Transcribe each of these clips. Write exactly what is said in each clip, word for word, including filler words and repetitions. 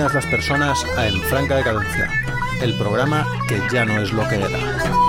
bienvenidas las personas a En Franca Decadencia, el programa que ya no es lo que era.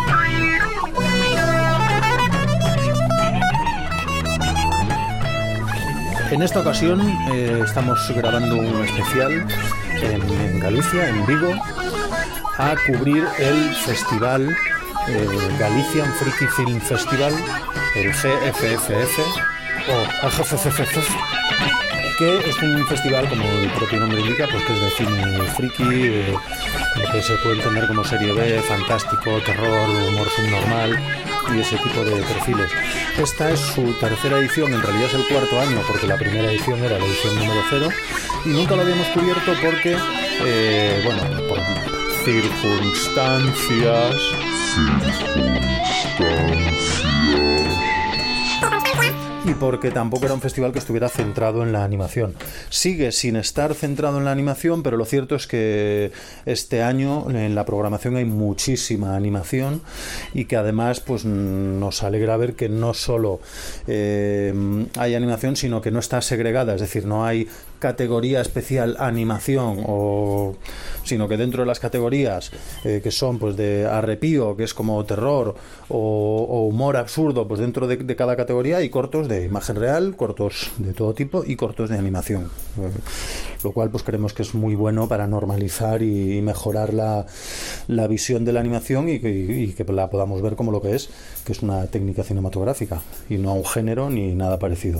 En esta ocasión eh, estamos grabando un especial en, en Galicia, en Vigo, a cubrir el festival eh, Galician Freaky Film Festival, el G F F F o G F F F, que es un festival, como el propio nombre indica, pues que es de cine friki, eh, lo que se puede entender como serie B, fantástico, terror, humor subnormal y ese tipo de perfiles. Esta es su tercera edición, en realidad es el cuarto año, porque la primera edición era la edición número cero, y nunca lo habíamos cubierto porque, eh, bueno, por circunstancias... circunstancias... y porque tampoco era un festival que estuviera centrado en la animación. Sigue sin estar centrado en la animación, pero lo cierto es que este año en la programación hay muchísima animación y que además pues nos alegra ver que no solo eh, hay animación, sino que no está segregada, es decir, no hay categoría especial animación, o, sino que dentro de las categorías eh, que son pues de arrepío, que es como terror, o, o humor absurdo, pues dentro de, de cada categoría hay cortos de imagen real, cortos de todo tipo y cortos de animación, eh, lo cual pues creemos que es muy bueno para normalizar y, y mejorar la, la visión de la animación y que, y que la podamos ver como lo que es, que es una técnica cinematográfica y no un género ni nada parecido.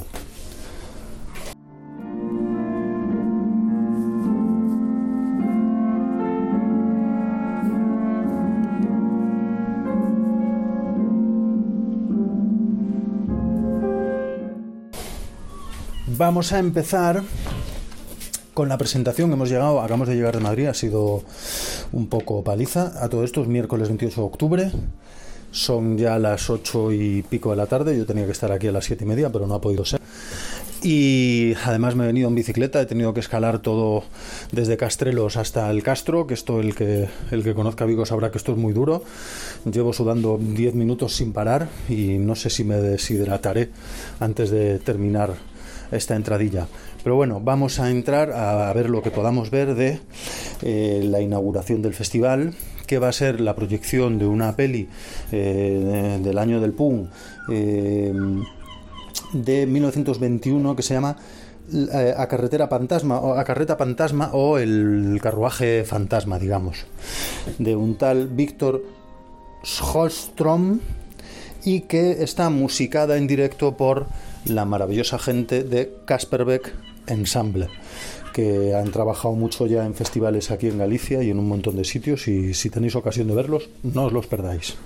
Vamos a empezar con la presentación. Hemos llegado, acabamos de llegar de Madrid, ha sido un poco paliza. A todo esto es miércoles veintiocho de octubre, son ya las ocho y pico de la tarde. Yo tenía que estar aquí a las siete y media, pero no ha podido ser. Y además me he venido en bicicleta, he tenido que escalar todo desde Castrelos hasta el Castro, que esto el que, el que conozca Vigo sabrá que esto es muy duro. Llevo sudando diez minutos sin parar y no sé si me deshidrataré antes de terminar esta entradilla, pero bueno, vamos a entrar a ver lo que podamos ver de eh, la inauguración del festival, que va a ser la proyección de una peli eh, del año del Pum eh, de mil novecientos veintiuno que se llama eh, A Carretera Fantasma o A Carreta Fantasma o El Carruaje Fantasma, digamos, de un tal Víctor Sjöström, y que está musicada en directo por la maravillosa gente de Casper Beck Ensemble, que han trabajado mucho ya en festivales aquí en Galicia y en un montón de sitios, y si tenéis ocasión de verlos, no os los perdáis.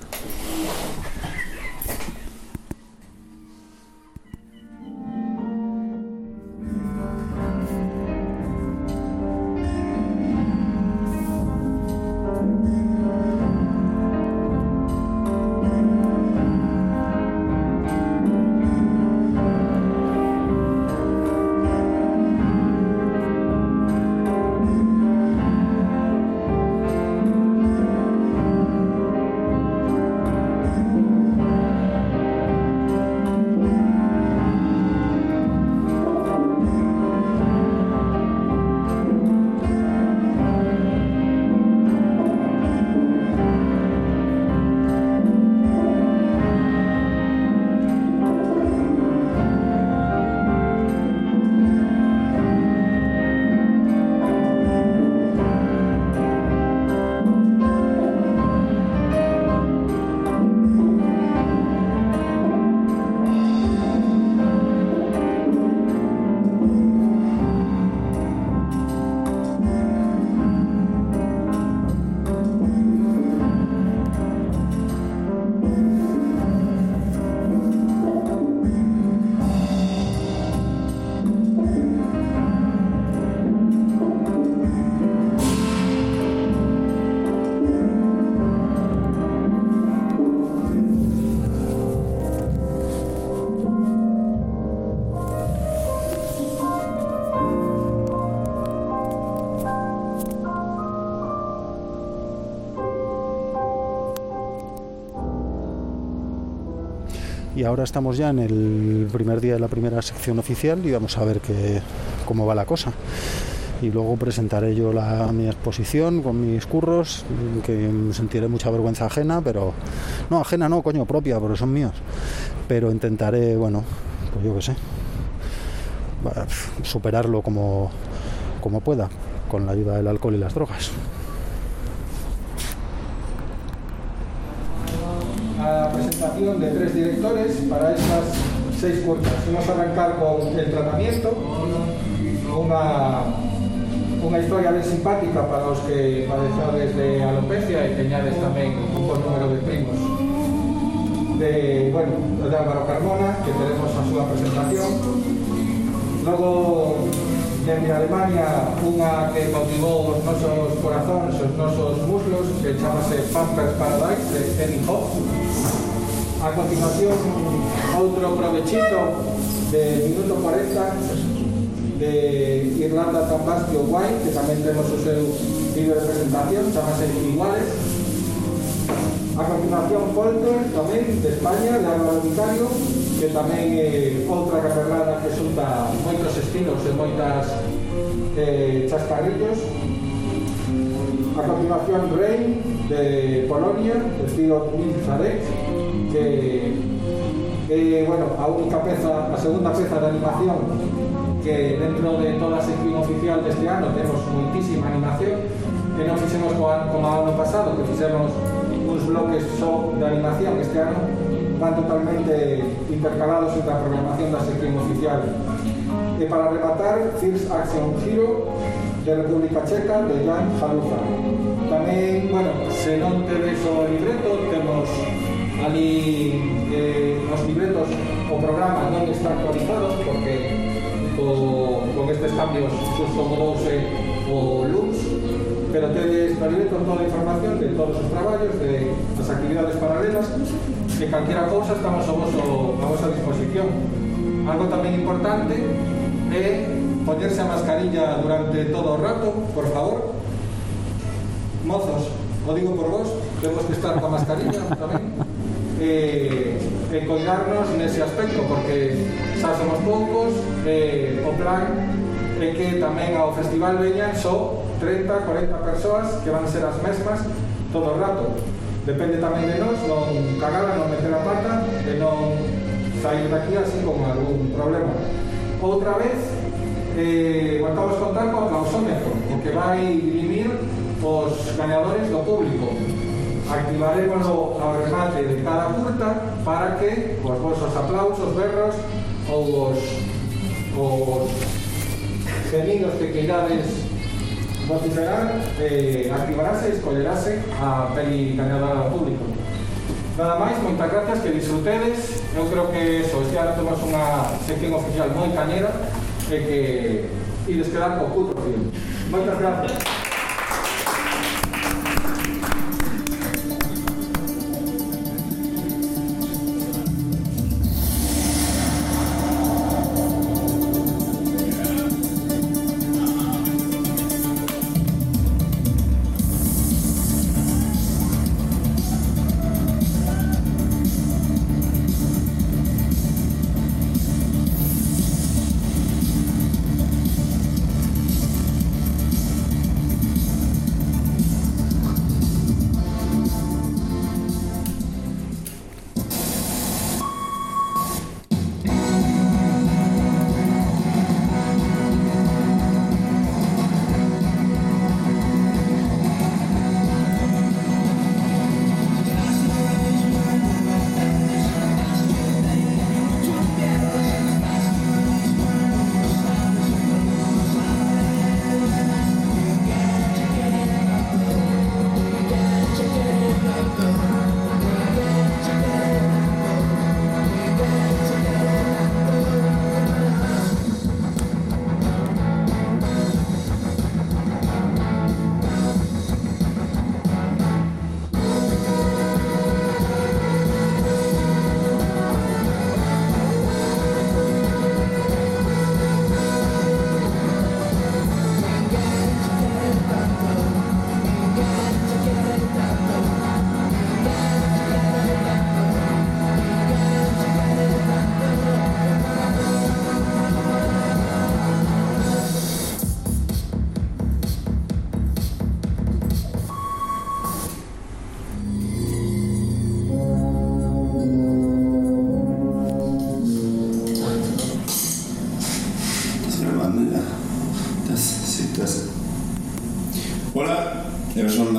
Y ahora estamos ya en el primer día de la primera sección oficial y vamos a ver qué, cómo va la cosa. y luego presentaré yo la, mi exposición con mis curros, que sentiré mucha vergüenza ajena, pero no, ajena no, coño, propia, porque son míos, pero intentaré, bueno, pues yo qué sé, superarlo como, como pueda, con la ayuda del alcohol y las drogas. A la presentación de tres directores para estas seis cuerdas. Vamos a arrancar con el tratamiento, una, una historia bien simpática para los que padecen de alopecia y que añades también un buen número de primos. De, bueno, de Álvaro Carmona, que tenemos a su presentación. Luego, desde Alemania, una que cautivó los nosos corazones, los nosos muslos, que chamase Pampers Paradise, de Eddie Hoff. A continuación, outro provechito de minuto cuarenta de Irlanda Tambastio Wine, que tamén temos o seu vídeo de presentación, chamase Iguales. A continuación, Polter, tamén de España, de Álvaro Vicario, que tamén é outra caperlada que xunta moitos estilos e moitas eh, chascarrillos. A continuación, Rein, de Polonia, de tío Zarek, que é, bueno, a única peza, a segunda peza de animación que dentro de toda a sección oficial deste ano temos moitísima animación, que non fixemos como a ano pasado, que fixemos uns bloques só de animación. Este ano van totalmente intercalados entre a programación da sección oficial. E para rematar, First Action Hero, de República Checa, de Jan Halucha. Tamén, bueno, se non tedes o libreto, temos ali eh, os libretos, o programa non está actualizado porque co, con estes cambios xusto modouse o L U M S, pero tedes no libreto toda a información de todos os traballos, de as actividades paralelas, e calquera cousa estamos a, vosso, a vosa disposición. Algo tamén importante é poñerse a mascarilla durante todo o rato, por favor. Mozos, o digo por vos, temos que estar coa mascarilla tamén. E, e coidarnos nese aspecto, porque xa somos poucos, e o plan é que tamén ao festival veñan só treinta, corenta persoas que van ser as mesmas todo o rato. Depende tamén de nós, non cagar, non meter a pata e non sair daqui así con algún problema. Outra vez, eh, vamos a contar con aplausómetro, porque vai vivir os gañadores do público. Activarémoslo ao remate de cada curta para que os vosos aplausos, berros ou os, os gemidos que queirades vociferar, eh, activarase e escollerase a peli gañadora do público. Nada máis, moitas gracias, que disfrutedes. Eu creo que eso, este ano temos unha sección oficial moi cañera e que ides quedar co puto film. Moitas gracias.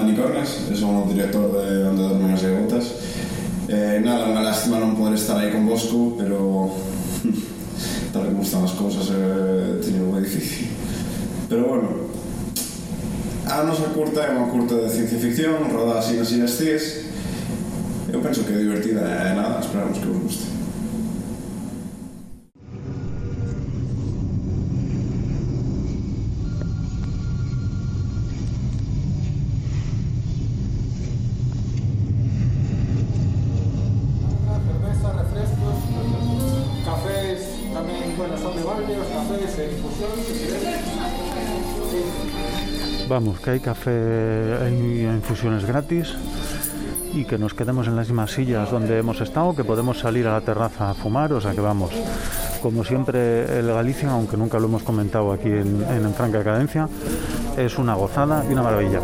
Dani Cornes, son o director de Onde Dormen as Gaivotas. Eh, nada, unha lástima non poder estar aí con vosco, pero tal como están as cousas eh, teño moi difícil. Pero bueno, a nosa curta é unha curta de ciencia ficción rodada así nas Illas Cíes. Eu penso que é divertida e nada, esperamos que vos guste. Vamos, que hay café, hay infusiones gratis y que nos quedemos en las mismas sillas donde hemos estado, que podemos salir a la terraza a fumar, o sea que vamos, como siempre el Galicia, aunque nunca lo hemos comentado aquí en, en, en Franca Decadencia, es una gozada y una maravilla.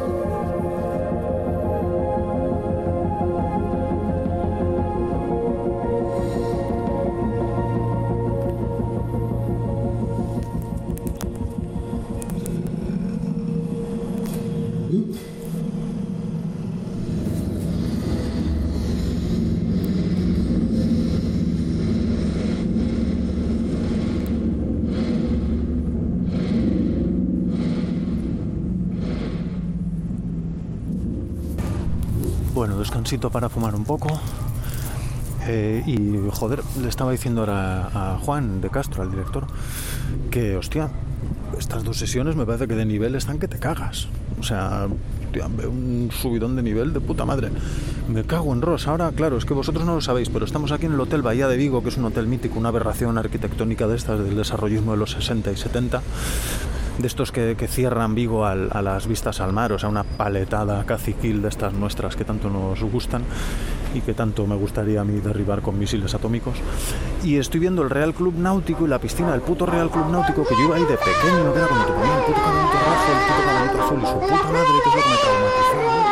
Bueno, descansito para fumar un poco. Eh, y joder, le estaba diciendo ahora a Juan de Castro, al director, que hostia, estas dos sesiones me parece que de nivel están que te cagas. O sea, tío, un subidón de nivel de puta madre. Me cago en Ross. Ahora, claro, es que vosotros no lo sabéis, pero estamos aquí en el Hotel Bahía de Vigo, que es un hotel mítico, una aberración arquitectónica de estas del desarrollismo de los sesenta y setenta. De estos que, que cierran Vigo al, a las vistas al mar, o sea, una paletada caciquil de estas nuestras que tanto nos gustan y que tanto me gustaría a mí derribar con misiles atómicos. Y estoy viendo el Real Club Náutico y la piscina del puto Real Club Náutico, que yo iba ahí de pequeño, que era como te ponía el puto caballito rojo, el puto caballito azul y su puta madre, que es lo que me traumatizó.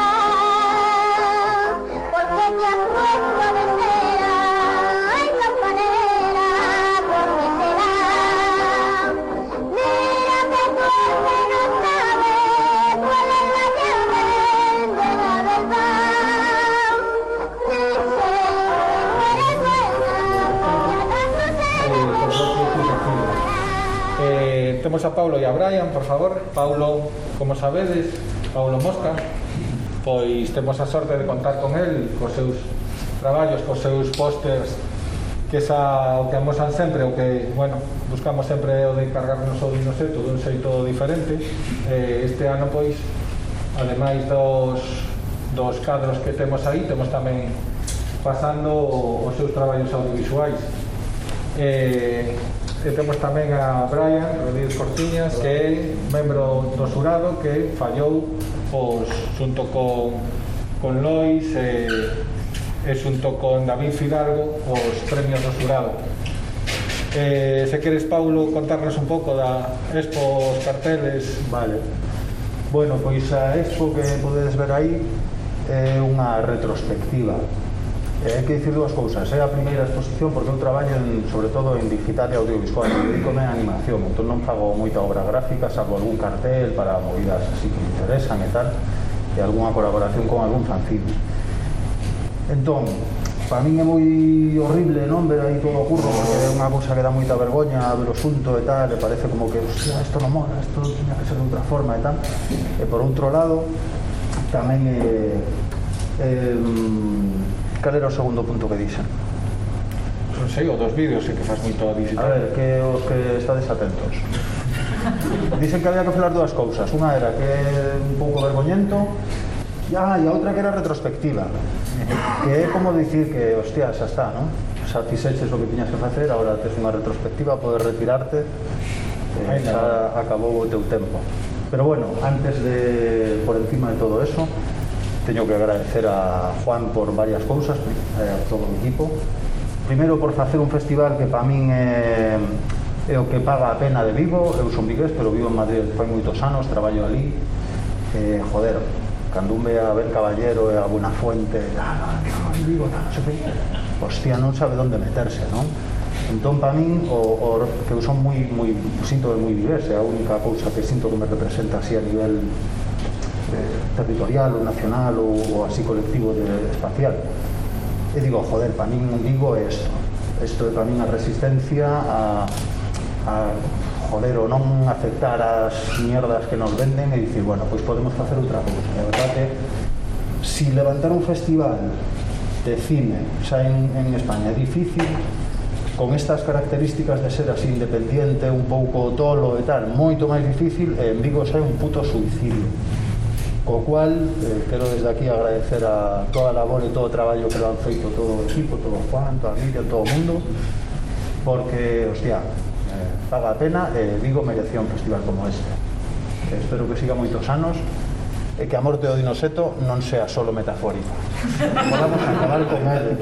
Temos a Paulo e a Brian, por favor. Paulo, como sabedes, Paulo Mosca, pois temos a sorte de contar con el, cos seus traballos, cos seus pósters, que esa o que amosan sempre, o que, bueno, buscamos sempre o de cargarnos o no sei, todo un xeito diferente. Eh, este ano, pois, ademais dos, dos cadros que temos aí, temos tamén pasando os seus traballos audiovisuais. Eh, e temos tamén a Brian Rodríguez Cortiñas, que é membro do xurado, que fallou os, xunto con, con Lois e, e xunto con David Fidalgo os premios do xurado. Eh, se queres, Paulo, contarnos un pouco da Expo, os carteles. Vale. Bueno, pois a Expo que podedes ver aí é unha retrospectiva. Hai que dicir dúas cousas. É a primeira exposición porque eu traballo en, sobre todo en digital e audiovisual, e dedícome a animación, entón non fago moita obra gráfica, salvo algún cartel para movidas así que me interesan e tal, e algunha colaboración con algún fanzine. Entón, para min é moi horrible, non, ver aí todo o curro, porque é unha cousa que dá moita vergoña ver o asunto e tal, e parece como que, hostia, isto non mola, isto tiña que ser de outra forma e tal. E por outro lado, tamén é... Eh, cal era o segundo punto que dixen? Non sei, o dos vídeos, e que faz moito digital. A ver, que os que estades atentos. Dixen que había que falar dúas cousas. Unha era que é un pouco vergoñento, e, ah, e a outra que era retrospectiva, que é como dicir que, hostia, xa está, non? Xa fixeches o que tiñas que facer, agora tes unha retrospectiva, podes retirarte, eh, xa acabou o teu tempo. Pero bueno, antes de, por encima de todo eso, teño que agradecer a Juan por varias cousas, a todo o equipo. Primeiro, por facer un festival que para min é, é o que paga a pena de Vigo. Eu son vigués, pero vivo en Madrid fai moitos anos, traballo ali. Eh, joder, cando un ve a Ben Caballero e a Buenafuente, ah, que foi Vigo, non sei que, hostia, non sabe onde meterse, non? Entón, para min, o, o, que eu son moi, moi, sinto de moi vigués, é a única cousa que sinto que me representa así a nivel eh, territorial ou nacional ou, ou así colectivo de, espacial. E digo, joder, para min Vigo é isto. Isto é para min a resistencia a, a joder, o non aceptar as mierdas que nos venden e dicir, bueno, pois podemos facer outra cousa. E a verdade que si levantar un festival de cine xa en, en España é difícil, con estas características de ser así independiente, un pouco tolo e tal, moito máis difícil, e en Vigo xa é un puto suicidio. Co cual, eh, quero desde aquí agradecer a toda a labor e todo o traballo que lo han feito todo o equipo, todo o Juan, toda a Miriam, todo o mundo, porque, hostia, eh, paga a pena e Vigo merecía un festival como este. Eh, espero que siga moitos anos e que a morte do Dinoseto non sea solo metafórica. Podamos acabar con ele.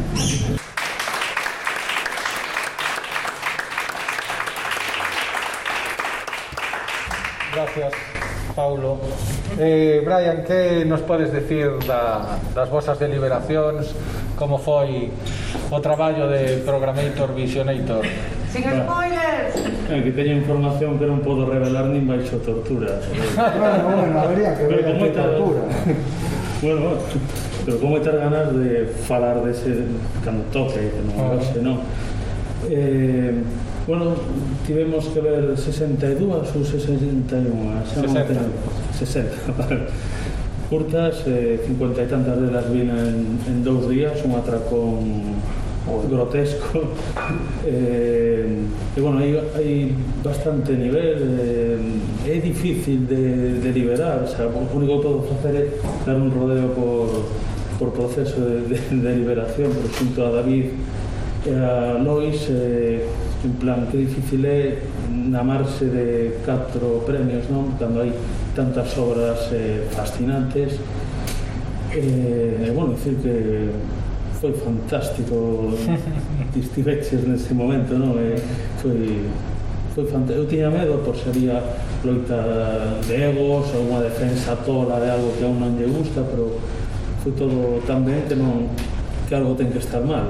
Gracias, Paulo. Eh, Brian, que nos podes decir da, das vosas deliberacións? Como foi o traballo de Programator Visionator? Sin spoilers! Eh, que teño información que non podo revelar nin baixo tortura. Bueno, bueno, habría que ver a tortura. Bueno, bueno, pero con moitas ganas de falar dese cando toque, que non base, non? Eh, bueno, tivemos que ver sesenta e dúas ou sesenta e unha? sesenta. sesenta, vale. Curtas, eh, cincuenta e tantas delas vina en, en dous días, un atracón grotesco. Eh, e bueno, hai, hai bastante nivel, eh, é difícil de, de liberar, o sea, o único que podo facer é dar un rodeo por, por proceso de, de, de liberación, por xunto a David e a Lois, eh, en plan, que difícil é namarse de catro premios, non? Cando hai tantas obras eh, fascinantes. E, eh, bueno, dicir que foi fantástico estiveches nese momento, non? E foi, foi fantástico. Eu tiña medo por se había loita de egos ou unha defensa tola de algo que a un non lle gusta, pero foi todo tan ben que non que algo ten que estar mal.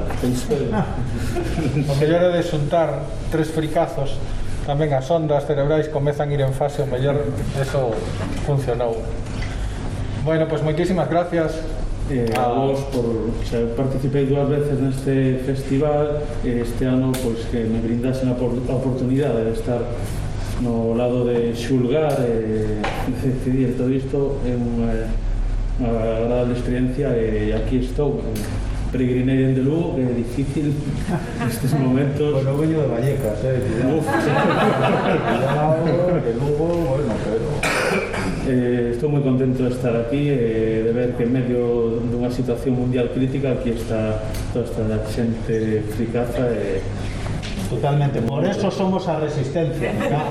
O mellor é de xuntar tres fricazos, tamén as ondas cerebrais comezan a ir en fase, o mellor eso funcionou. Bueno, pois pues moitísimas gracias eh, a vos por, o sea, participei dúas veces neste festival e este ano pois que me brindasen a, por, a oportunidade de estar no lado de xulgar e de decidir todo isto. É unha, unha agradable experiencia e aquí estou. Peregrinei dende Lugo, que é difícil nestes momentos. Bueno, veño de Vallecas, eh, cuidado. Cuidado, de Lugo, bueno, pero... Eh, estou moi contento de estar aquí e eh, de ver que en medio dunha situación mundial crítica aquí está toda esta xente fricaza e... Totalmente, por eso somos a resistencia, ¿no?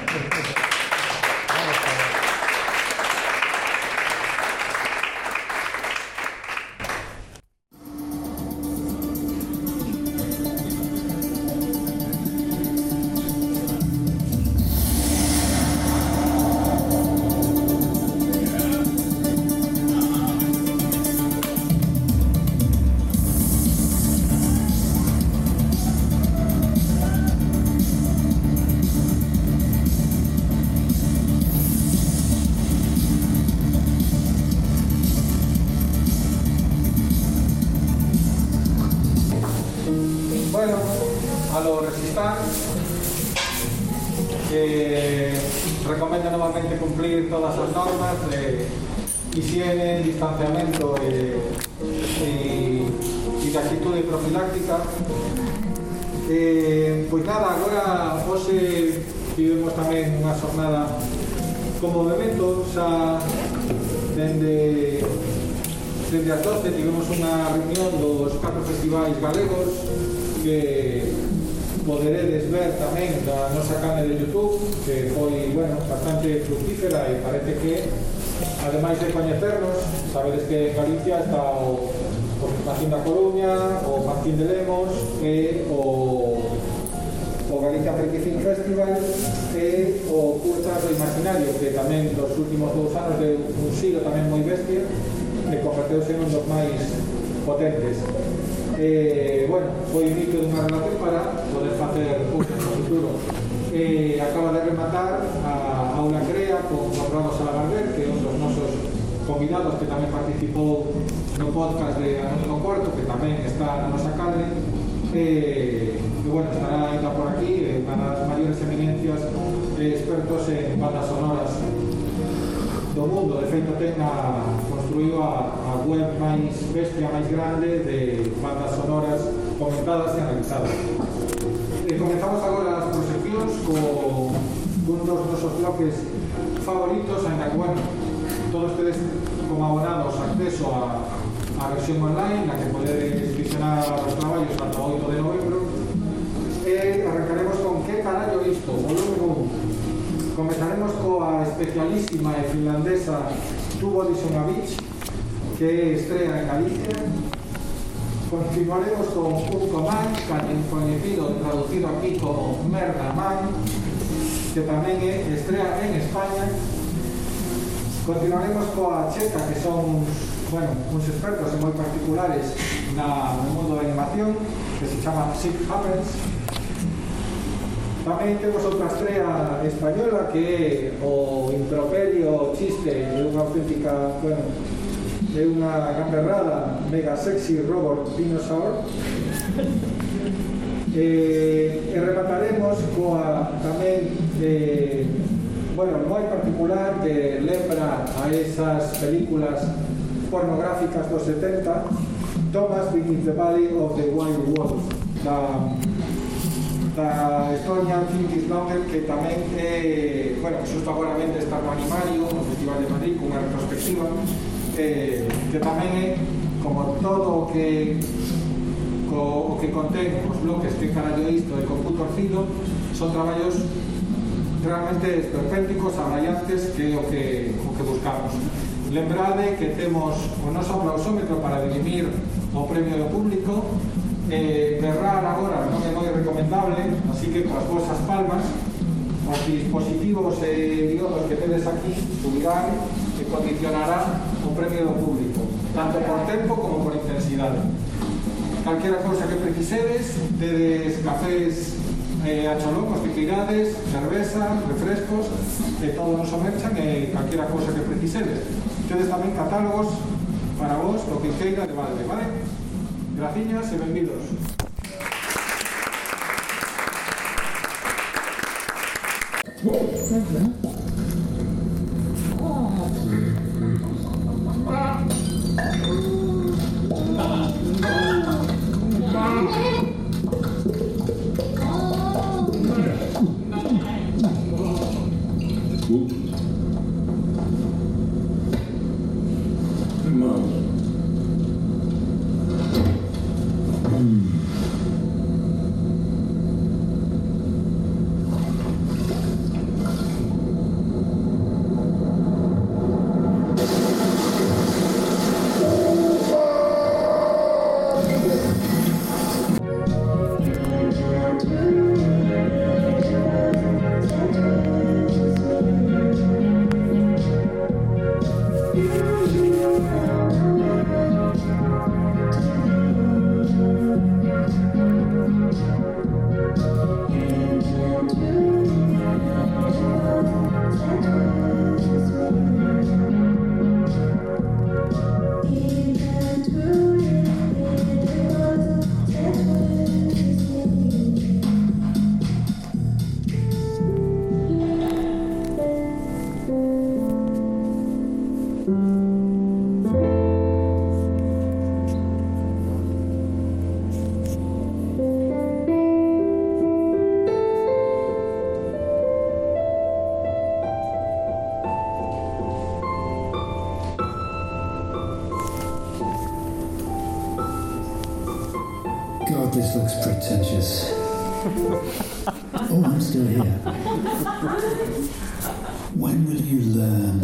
Bueno, a los Resistan, que recomienda nuevamente cumplir todas las normas de higiene, distanciamiento eh, y, y de actitud profiláctica. Eh, pues nada, agora hoxe tivemos tamén unha xornada como movimento, xa dende dende as doce tivemos unha reunión dos catro festivais galegos que poderedes ver tamén da nosa canal de YouTube, que foi, bueno, bastante fructífera e parece que, ademais de coñecernos, sabedes que en Galicia está o, o Martín da Coruña, o Martín de Lemos e o, o Galicia Film Festival e o Curtas do Imaginario, que tamén dos últimos dous anos de un xiro tamén moi bestia, que converteuse en un dos máis potentes. Eh, bueno, foi o inicio dunha relación para poder facer cursos no futuro. Eh, acaba de rematar a Aula Crea con Juan Ramos Salabarder, que é un dos nosos convidados que tamén participou no podcast de Anónimo Cuarto, que tamén está na nosa cadre, e, e bueno, estará ainda por aquí, eh, unha das maiores eminencias eh, expertos en bandas sonoras do mundo. De feito, ten a, construído a, a web máis bestia, máis grande de bandas sonoras comentadas e analizadas. E comenzamos agora as proxeccións co un dos nosos bloques favoritos, ainda que, bueno, todos tedes como abonados acceso a, a versión online, na que podedes visionar os traballos ata o oito de novembro. E arrancaremos con Que carallo isto, volumen un. Comenzaremos coa especialísima e finlandesa Two Bodies on a Beach, que estrea en Galicia. Continuaremos con Un Comán, coñecido, traducido aquí como Merda Man, que tamén é estrea en España. Continuaremos coa Checa, que son, bueno, uns expertos moi particulares na, no mundo da animación, que se chama Shit Happens. Tamén temos outra estrela española que é o improperio chiste de unha auténtica, bueno, de unha gamberrada mega sexy robot dinosaur. E, e remataremos coa tamén de, bueno, moi particular, que lembra a esas películas pornográficas dos setenta, Thomas Beneath the Body of the Wild Wolf, da da Estonian Think Longer, que tamén é, bueno, xusto agora vente está no Animario, no Festival de Madrid, cunha retrospectiva, eh, que tamén é, como todo o que co, o que contén os bloques Que carallo isto e Con puto torcido, son traballos realmente esperpénticos, abraiantes, que é o que, o que buscamos. Lembrade que temos o noso aplausómetro para dirimir o premio do público. Eh, berrar agora non é moi recomendable, así que coas vosas palmas os dispositivos e diodos que tedes aquí subirán e condicionarán o premio do público, tanto por tempo como por intensidade. Calquera cousa que precisedes, tedes cafés eh, a cholocos que queirades, cerveza, refrescos, e todo nos merchan, e calquera cousa que precisedes. Tedes tamén catálogos para vos, lo que queira de balde, vale? Graciñas e benvidos. God, this looks pretentious. Oh, I'm still here. When will you learn?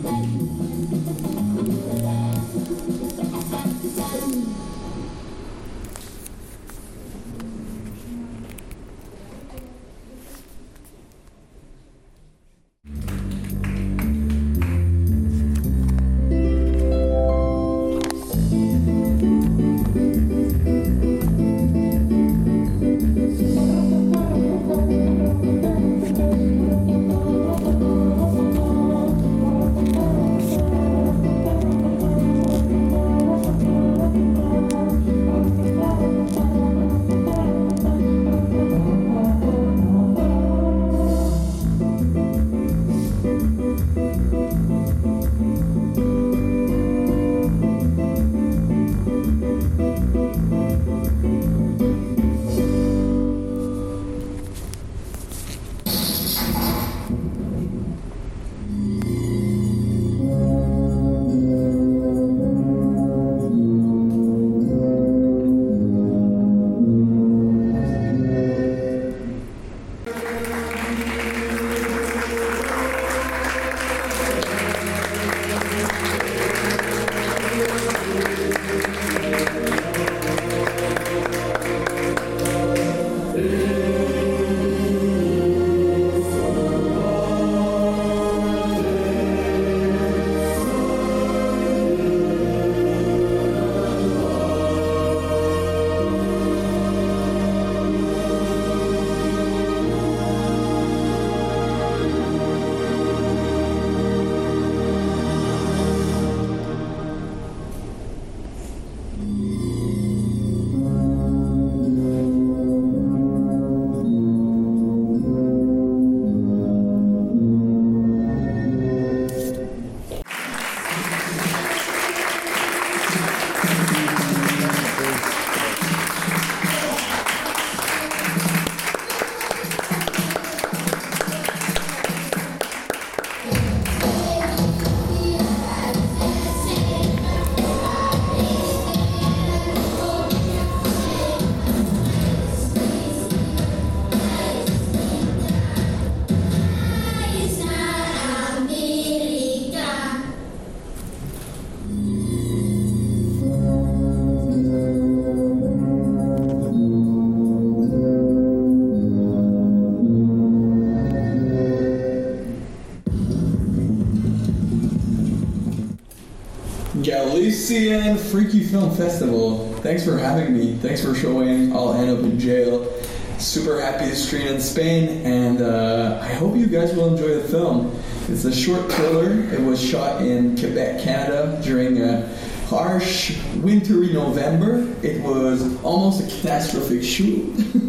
Galician Freaky Film Festival. Thanks for having me. Thanks for showing I'll End Up in Jail. Super happy to screen in Spain, and uh, I hope you guys will enjoy the film. It's a short thriller. It was shot in Quebec, Canada during a harsh, wintry November. It was almost a catastrophic shoot,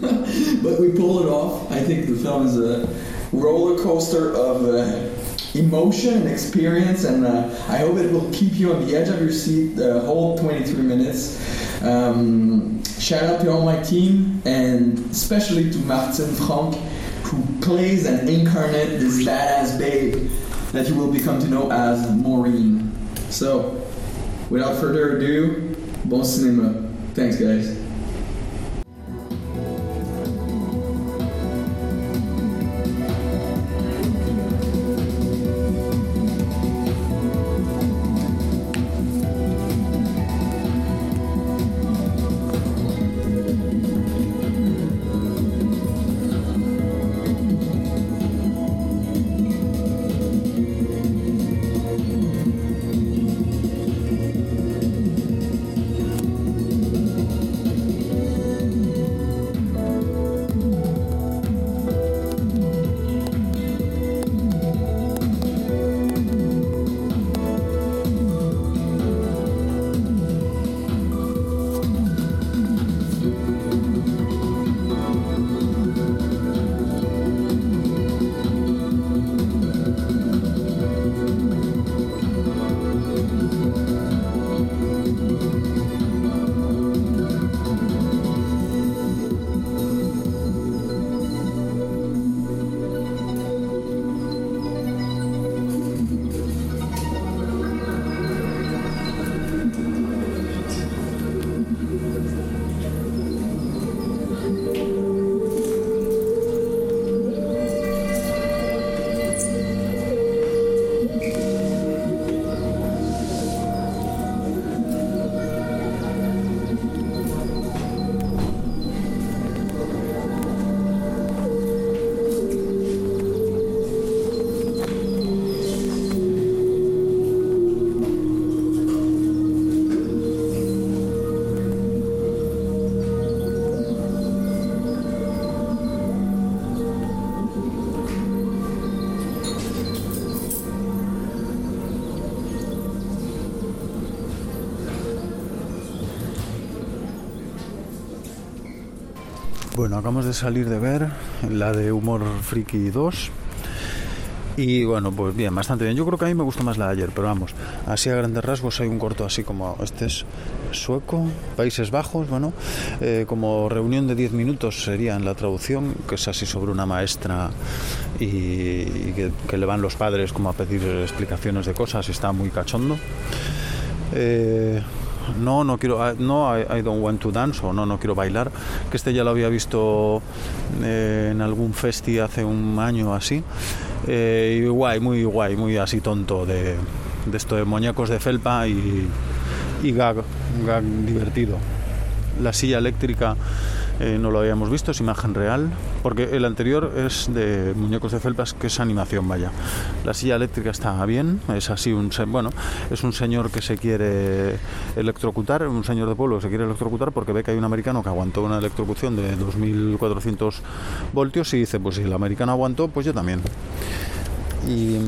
but we pulled it off. I think the film is a roller coaster of uh, emotion and experience, and uh, I hope it will keep you on the edge of your seat the whole twenty-three minutes. Um, shout out to all my team, and especially to Martin Franck, who plays and incarnates this badass babe that you will become to know as Maureen. So, without further ado, bon cinéma. Thanks, guys. Bueno, acabamos de salir de ver la de Humor Friki dos. Y bueno, pues bien, bastante bien. Yo creo que a mí me gustó más la de ayer, pero vamos, así a grandes rasgos hay un corto así como, este es sueco, Países Bajos, bueno, eh, como reunión de diez minutos sería en la traducción, que es así sobre una maestra y, y que, que le van los padres como a pedir explicaciones de cosas y está muy cachondo. Eh... No, no quiero, no, I, I don't want to dance, o no, no quiero bailar, que este ya lo había visto eh, en algún festi hace un año así, eh, y guay, muy guay, muy así tonto, de, de esto de muñecos de felpa y, y gag, gag divertido. La silla eléctrica eh, no lo habíamos visto, es imagen real, porque el anterior es de muñecos de felpas, que es animación, vaya. La silla eléctrica está bien, es así, un bueno, es un señor que se quiere electrocutar, un señor de pueblo que se quiere electrocutar porque ve que hay un americano que aguantó una electrocución de dos mil cuatrocientos voltios y dice, pues si el americano aguantó, pues yo también. Y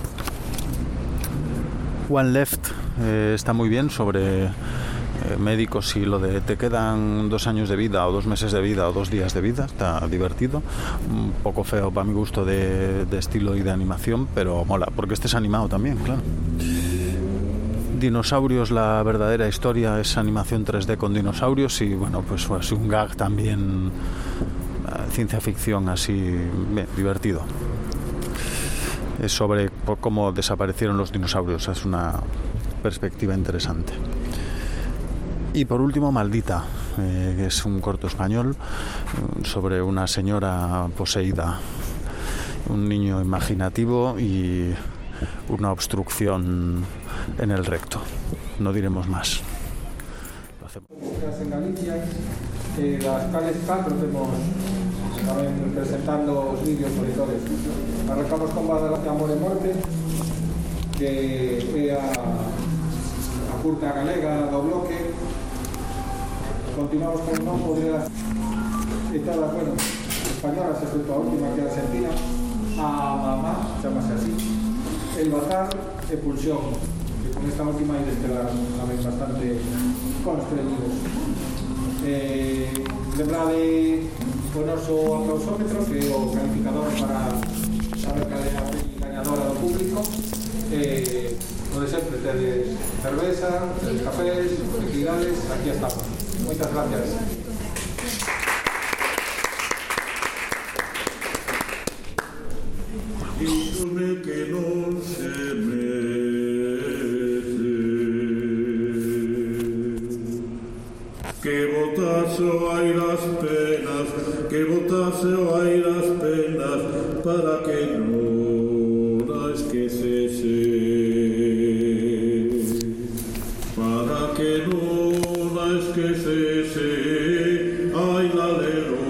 One Left eh, está muy bien, sobre médicos y lo de te quedan dos años de vida o dos meses de vida o dos días de vida, está divertido, un poco feo para mi gusto de, de estilo y de animación, pero mola, porque este es animado también, claro. Dinosaurios, la verdadera historia, es animación tres D con dinosaurios y bueno, pues así un gag también, ciencia ficción así, bien, divertido. Es sobre cómo desaparecieron los dinosaurios, es una perspectiva interesante. Y por último, Maldita, eh, que es un corto español sobre una señora poseída, un niño imaginativo y una obstrucción en el recto. No diremos más. Lo hacemos. En Galicia, eh, las cales catro temos tamén presentando os vídeos monitores. Arrancamos con Badalá de Amor e Morte, que é a, a curta galega do bloque. Continuamos con Non Podría, e todas, bueno, españolas, excepto a última que é argentina, a Mamá, chamase así, El Bazar e Pulsión, que con esta última hai de estelar tamén bastante constreñidos. Eh, lembrade o noso aplausómetro, que é o calificador para saber cal é a gañadora do público. Eh, no de sempre tedes cerveza, tedes cafés, tequilades, aquí estamos. Moitas gracias. Dígame que non se merece, que botase o ai das penas, que botase o ai das penas, para que non a esquecese, para que non a esquecese, ai la lero.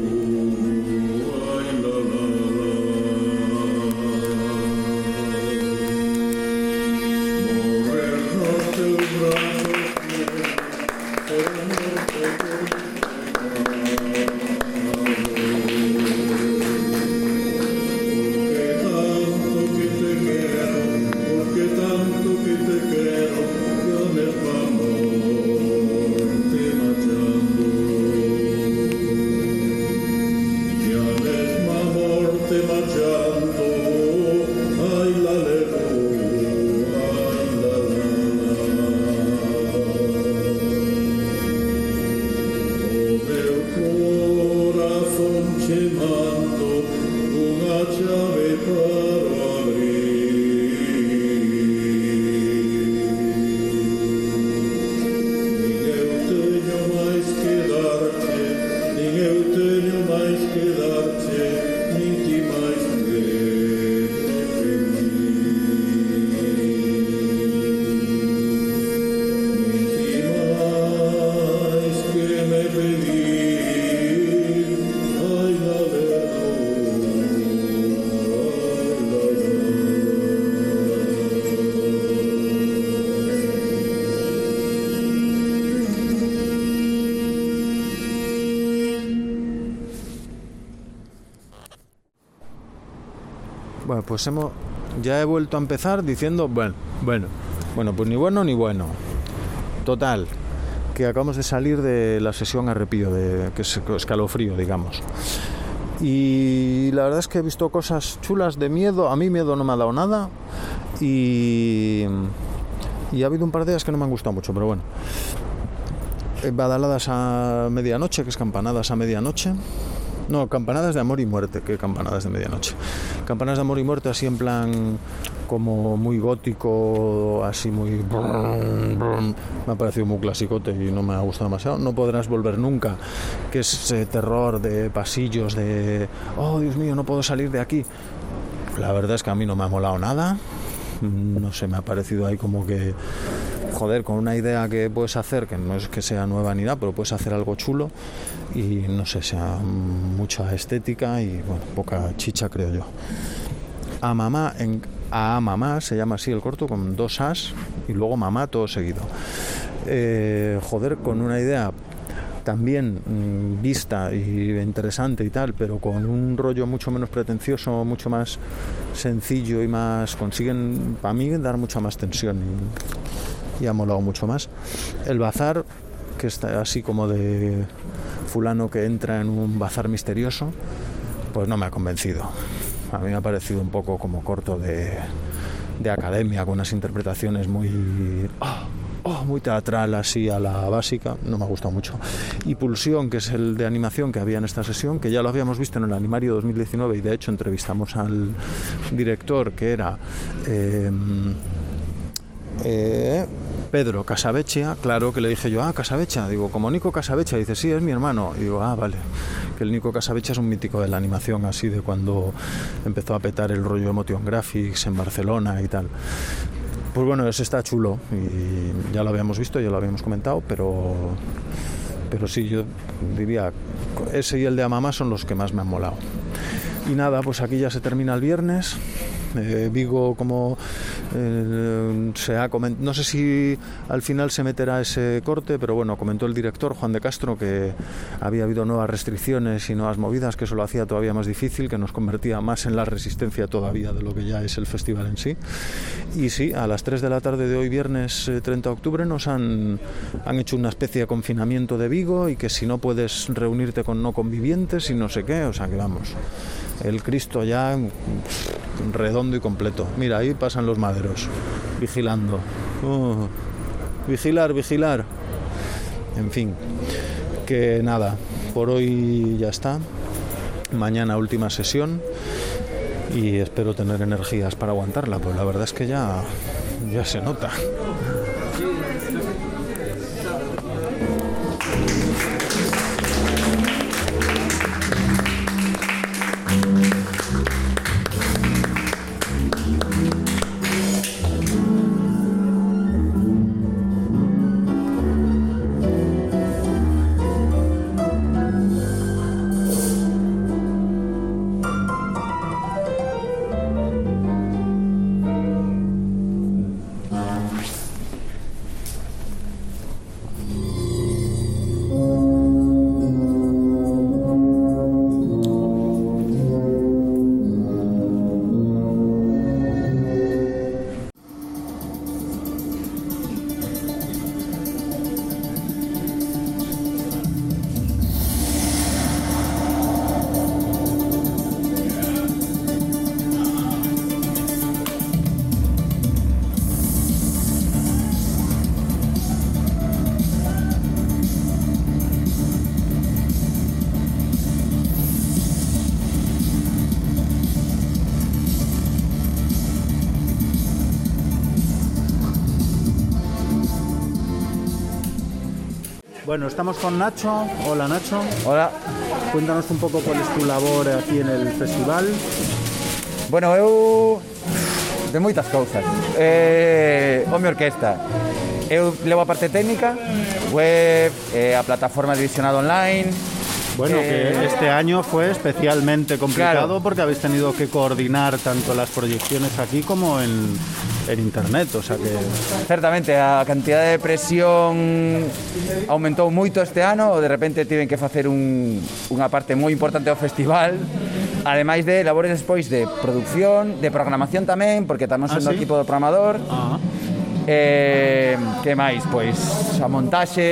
Bueno, pues hemos, ya he vuelto a empezar diciendo, bueno, bueno, bueno, pues ni bueno ni bueno. Total, que acabamos de salir de la sesión Arrepío, de, que es escalofrío, digamos. Y la verdad es que he visto cosas chulas de miedo. A mí miedo no me ha dado nada. Y, y ha habido un par de días que no me han gustado mucho, pero bueno. Badaladas a medianoche, que es campanadas a medianoche. No, campanadas de amor y muerte, que campanadas de medianoche. Campanadas de amor y muerte así en plan como muy gótico, así muy... Me ha parecido muy clasicote y no me ha gustado demasiado. No podrás volver nunca, que es ese terror de pasillos, de... Oh, Dios mío, no puedo salir de aquí. La verdad es que a mí no me ha molado nada. No sé, me ha parecido ahí como que... Joder, con una idea que puedes hacer, que no es que sea nueva ni nada, pero puedes hacer algo chulo y no sé, sea mucha estética y bueno, poca chicha, creo yo. A mamá, en, a mamá se llama así el corto, con dos as y luego mamá todo seguido. Eh, joder, con una idea también mmm, vista y interesante y tal, pero con un rollo mucho menos pretencioso, mucho más sencillo y más... Consiguen, para mí, dar mucha más tensión y, y ha molado mucho más. El bazar, que está así como de fulano que entra en un bazar misterioso, pues no me ha convencido. A mí me ha parecido un poco como corto de, de academia, con unas interpretaciones muy... Oh, oh, muy teatral, así a la básica. No me ha gustado mucho. Y Pulsión, que es el de animación que había en esta sesión, que ya lo habíamos visto en el Animario dos mil diecinueve y de hecho entrevistamos al director, que era... Eh, eh, Pedro Casavecchia. Claro que le dije yo, ah, Casavecchia, digo, como Nico Casavecchia, dice, sí, es mi hermano, y digo, ah, vale, que el Nico Casavecchia es un mítico de la animación, así de cuando empezó a petar el rollo Emotion Graphics en Barcelona y tal. Pues bueno, ese está chulo y ya lo habíamos visto, ya lo habíamos comentado, pero pero sí, yo diría, ese y el de Amamá son los que más me han molado. Y nada, pues aquí ya se termina el viernes. Eh, Vigo, como eh, se ha coment... no sé si al final se meterá ese corte, pero bueno, comentó el director Juan de Castro que había habido nuevas restricciones y nuevas movidas, que eso lo hacía todavía más difícil, que nos convertía más en la resistencia todavía de lo que ya es el festival en sí. Y sí, a las tres de la tarde de hoy, viernes eh, treinta de octubre, nos han, han hecho una especie de confinamiento de Vigo, y que si no puedes reunirte con no convivientes y no sé qué, o sea que vamos, el Cristo ya redondo y completo. Mira, ahí pasan los maderos vigilando. Oh, vigilar, vigilar. En fin, que nada, por hoy ya está. Mañana última sesión y espero tener energías para aguantarla, pues la verdad es que ya, ya se nota. Bueno, estamos con Nacho. Hola, Nacho. Hola. Cuéntanos un pouco cuál es tu labor aquí en el festival. Bueno, eu de moitas cousas. Eh, o mi orquesta. Eu levo a parte técnica, web, eh, a plataforma de visionado online. Bueno, eh, que este año fue especialmente complicado, claro, porque habéis tenido que coordinar tanto las proyecciones aquí como en, en internet, o sea que... Certamente, a cantidad de presión aumentou moito este ano, de repente tiven que facer un, unha parte moi importante do festival, ademais de labores despois de producción, de programación tamén, porque tamén sendo ah, ¿sí? equipo do programador. Ah. Eh, que máis? Pois a montaxe,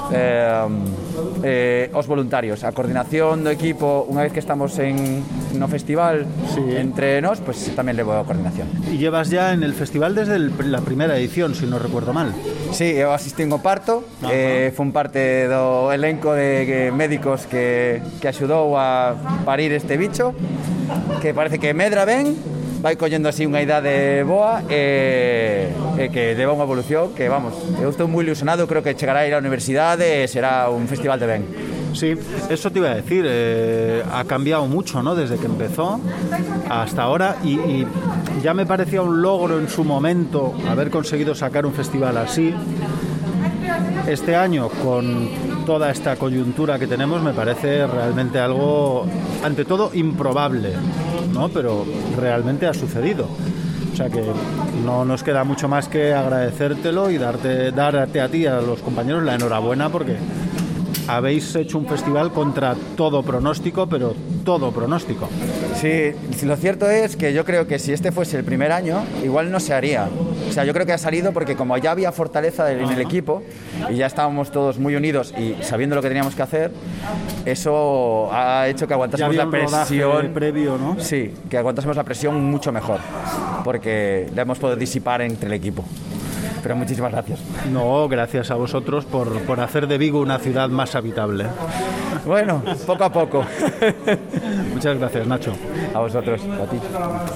eh, eh, os voluntarios, a coordinación do equipo, unha vez que estamos en no festival, sí, entre nós, pues tamén levo a coordinación. Y llevas ya en el festival desde el, la primera edición, si no recuerdo mal. Sí, eu asistí en o parto, eh, fun parte do elenco de médicos que, que axudou a parir este bicho, que parece que medra ben, vai collendo así unha idade boa e, e que leva unha evolución que, vamos, eu estou moi ilusionado, creo que chegará a ir á universidade e será un festival de ben. Sí, eso te iba a decir, eh, ha cambiado mucho, ¿no? Desde que empezó hasta ahora y, y ya me parecía un logro en su momento haber conseguido sacar un festival así. Este año, con toda esta coyuntura que tenemos, me parece realmente algo, ante todo, improbable, ¿no? Pero realmente ha sucedido. O sea que no nos queda mucho más que agradecértelo y darte, darte a ti y a los compañeros la enhorabuena, porque habéis hecho un festival contra todo pronóstico, pero todo pronóstico. Sí, lo cierto es que yo creo que si este fuese el primer año, igual no se haría. O sea, yo creo que ha salido porque como ya había fortaleza en el equipo y ya estábamos todos muy unidos y sabiendo lo que teníamos que hacer, eso ha hecho que aguantásemos la presión previo, ¿no? Sí, que aguantásemos la presión mucho mejor, porque la hemos podido disipar entre el equipo. Pero muchísimas gracias. No, gracias a vosotros por, por hacer de Vigo una ciudad más habitable. Bueno, poco a poco. Muchas gracias, Nacho. A vosotros, a ti.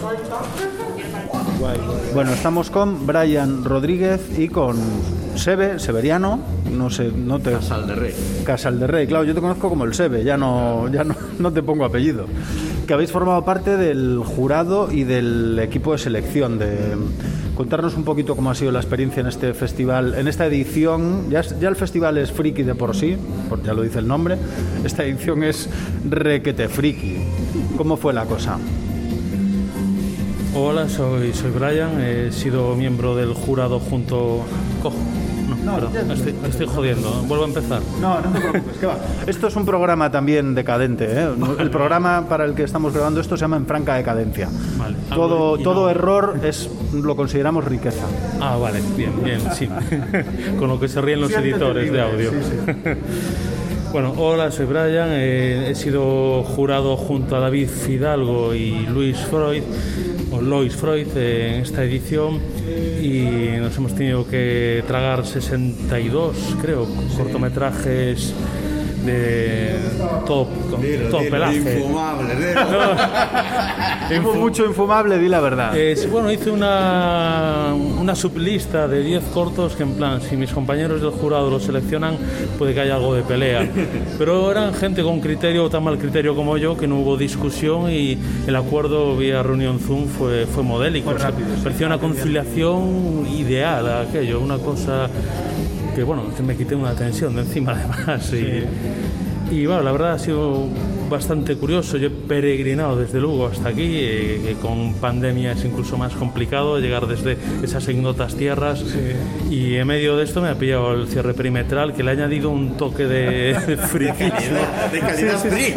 Bueno, estamos con Brian Rodríguez y con Sebe, Severiano, no sé, no te... Casal de Rey. Casal de Rey, claro, yo te conozco como el Sebe, ya no, ya no, no te pongo apellido. Que habéis formado parte del jurado y del equipo de selección. De contarnos un poquito cómo ha sido la experiencia en este festival, en esta edición. Ya, ya el festival es friki de por sí, porque ya lo dice el nombre. Esta edición es requete friki. ¿Cómo fue la cosa? Hola, soy, soy Brian, he sido miembro del jurado junto... Cojo. No, no, perdón, estoy, estoy jodiendo, vuelvo a empezar. No, no te preocupes, que va. Esto es un programa también decadente, ¿eh? El programa para el que estamos grabando esto se llama En Franca Decadencia. Vale. Todo, todo no... error es, lo consideramos riqueza. Ah, vale, bien, bien, sí. Con lo que se ríen los editores de audio. Sí, sí. Bueno, hola, soy Brian, eh, he sido jurado junto a David Fidalgo y Luis Freud, o Lois Freud, eh, en esta edición, y nos hemos tenido que tragar sesenta y dos, creo, cortometrajes de todo, con, dilo, todo dilo, pelaje. Infumable, no. Infu mucho infumable, di la verdad. Eh, sí, bueno, hice una, una sublista de diez cortos que, en plan, si mis compañeros del jurado lo seleccionan, puede que haya algo de pelea. Pero eran gente con criterio, tan mal criterio como yo, que no hubo discusión y el acuerdo vía reunión Zoom fue, fue modélico. Fue rápido, o sea, sí, parecía una conciliación ideal, aquello, una cosa... que bueno, que me quité una tensión de encima además y, sí. y bueno, la verdad ha sido bastante curioso. Yo he peregrinado desde Lugo hasta aquí, eh, que con pandemia es incluso más complicado llegar desde esas ignotas tierras, sí. Y en medio de esto me ha pillado el cierre perimetral, que le ha añadido un toque de, de friquismo, de calidad free.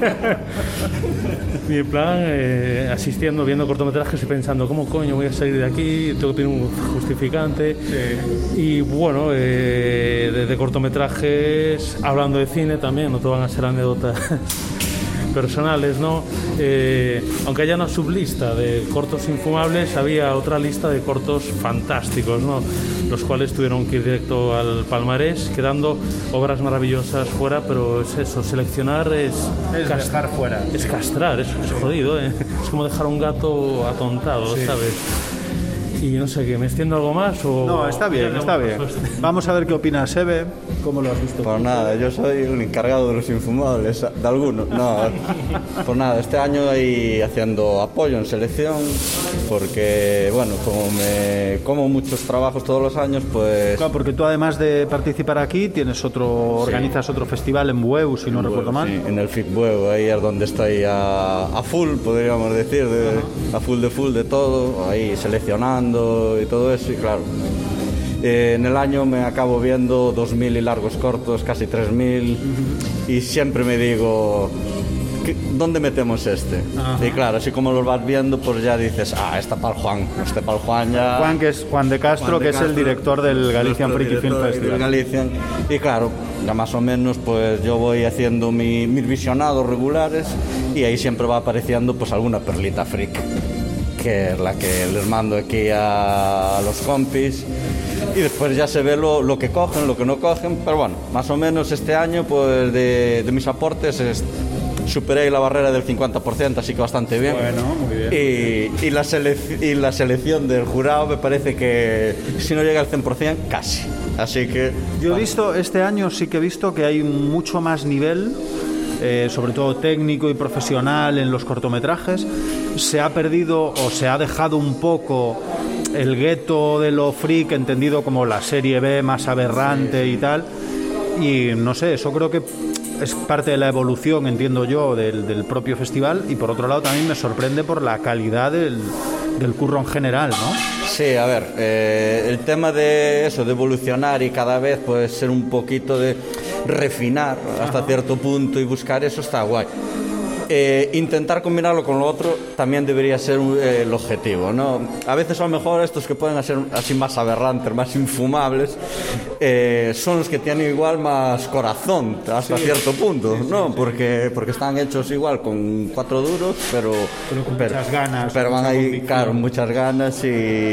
Y en plan, eh, asistiendo, viendo cortometrajes y pensando, ¿cómo coño voy a salir de aquí? Tengo que tener un justificante. Sí. Y bueno, eh, de, de cortometrajes, hablando de cine también, no te van a ser anécdotas personales, ¿no? Eh, aunque haya una sublista de cortos infumables, había otra lista de cortos fantásticos, ¿no? Los cuales tuvieron que ir directo al palmarés, quedando obras maravillosas fuera, pero es eso, seleccionar es... Es dejar fuera. Es castrar, es, es jodido, ¿eh? Es como dejar a un gato atontado, sí. ¿Sabes? Y no sé, ¿qué? ¿Me extiendo algo más? O... No, está bien, está bien. Vamos a ver qué opina Sebe, ¿cómo lo has visto? Pues nada, yo soy un encargado de los infumables, de algunos. No, pues nada, este año ahí haciendo apoyo en selección, porque, bueno, como me como muchos trabajos todos los años, pues... Claro, porque tú además de participar aquí, tienes otro, sí. Organizas otro festival en Bueu, si no en recuerdo Bueu, mal. Sí, en el F I C Bueu, ahí es donde estoy a, a full, podríamos decir, de, a full de full de todo, ahí seleccionando y todo eso, y claro, eh, en el año me acabo viendo dos mil y largos cortos, casi tres mil, uh-huh. Y siempre me digo, ¿qué, ¿dónde metemos este? Ajá. Y claro, así como los vas viendo, pues ya dices, ah, está para el Juan, este para el Juan ya... Juan, que es Juan de Castro, Juan de que Castro, es el director del Galician Freaky Film Festival. Galician. Y claro, ya más o menos, pues yo voy haciendo mi, mis visionados regulares y ahí siempre va apareciendo pues alguna perlita freak, que es la que les mando aquí a los compis, y después ya se ve lo, lo que cogen, lo que no cogen, pero bueno, más o menos este año pues de, de mis aportes es, superé la barrera del cincuenta por ciento, así que bastante bien. Bueno, muy bien. Y, y, la selec- y la selección del jurado me parece que si no llega al cien por ciento, casi. Así que... Yo he visto, este año sí que he visto que hay mucho más nivel, eh, sobre todo técnico y profesional en los cortometrajes. Se ha perdido o se ha dejado un poco el gueto de lo freak, entendido como la serie B más aberrante y tal. Y no sé, eso creo que es parte de la evolución, entiendo yo, del, del propio festival. Y por otro lado también me sorprende por la calidad del, del curro en general, ¿no? Sí, a ver, eh, el tema de eso, de evolucionar y cada vez pues ser un poquito de refinar hasta Ajá. cierto punto y buscar eso está guay. Eh, intentar combinarlo con lo otro también debería ser eh, el objetivo, ¿no? A veces a lo mejor estos que pueden ser así más aberrantes, más infumables, eh, son los que tienen igual más corazón hasta sí, cierto punto, sí, sí, ¿no? Sí. Porque, porque están hechos igual con cuatro duros, pero, pero con pero, muchas ganas. Pero van ahí, claro, muchas ganas y,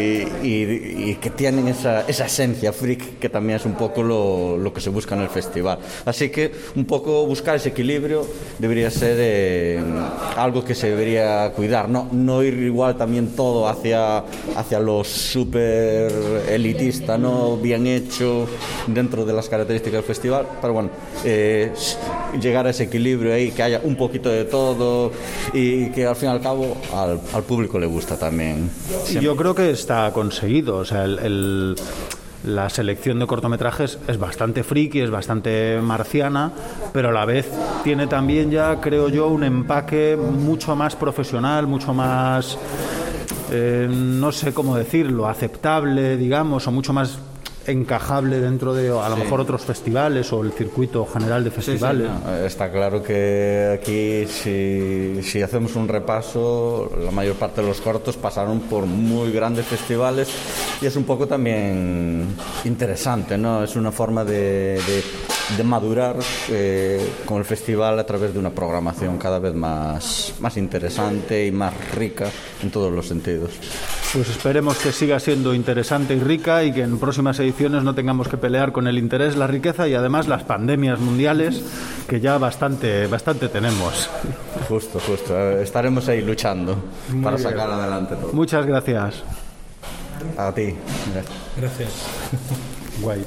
y, y que tienen esa, esa esencia freak que también es un poco lo, lo que se busca en el festival. Así que un poco buscar ese equilibrio debería ser... Eh, algo que se debería cuidar, no, no ir igual también todo hacia, hacia lo súper elitista, no bien hecho dentro de las características del festival, pero bueno, eh, llegar a ese equilibrio ahí, que haya un poquito de todo y que al fin y al cabo al, al público le gusta también. Siempre. Yo creo que está conseguido, o sea, el, el... la selección de cortometrajes es bastante friki, es bastante marciana, pero a la vez tiene también ya, creo yo, un empaque mucho más profesional, mucho más, eh, no sé cómo decirlo, aceptable, digamos, o mucho más encajable dentro de a lo sí. mejor otros festivales o el circuito general de festivales. Sí, sí, no. Está claro que aquí si, si hacemos un repaso, la mayor parte de los cortos pasaron por muy grandes festivales y es un poco también interesante, ¿no? Es una forma de, de, de madurar eh, con el festival a través de una programación cada vez más, más interesante y más rica en todos los sentidos. Pues esperemos que siga siendo interesante y rica y que en próximas ediciones no tengamos que pelear con el interés, la riqueza y además las pandemias mundiales que ya bastante, bastante tenemos. Justo, justo. Estaremos ahí luchando Muy para bien. sacar adelante todo. Muchas gracias. A ti. Gracias. Guay.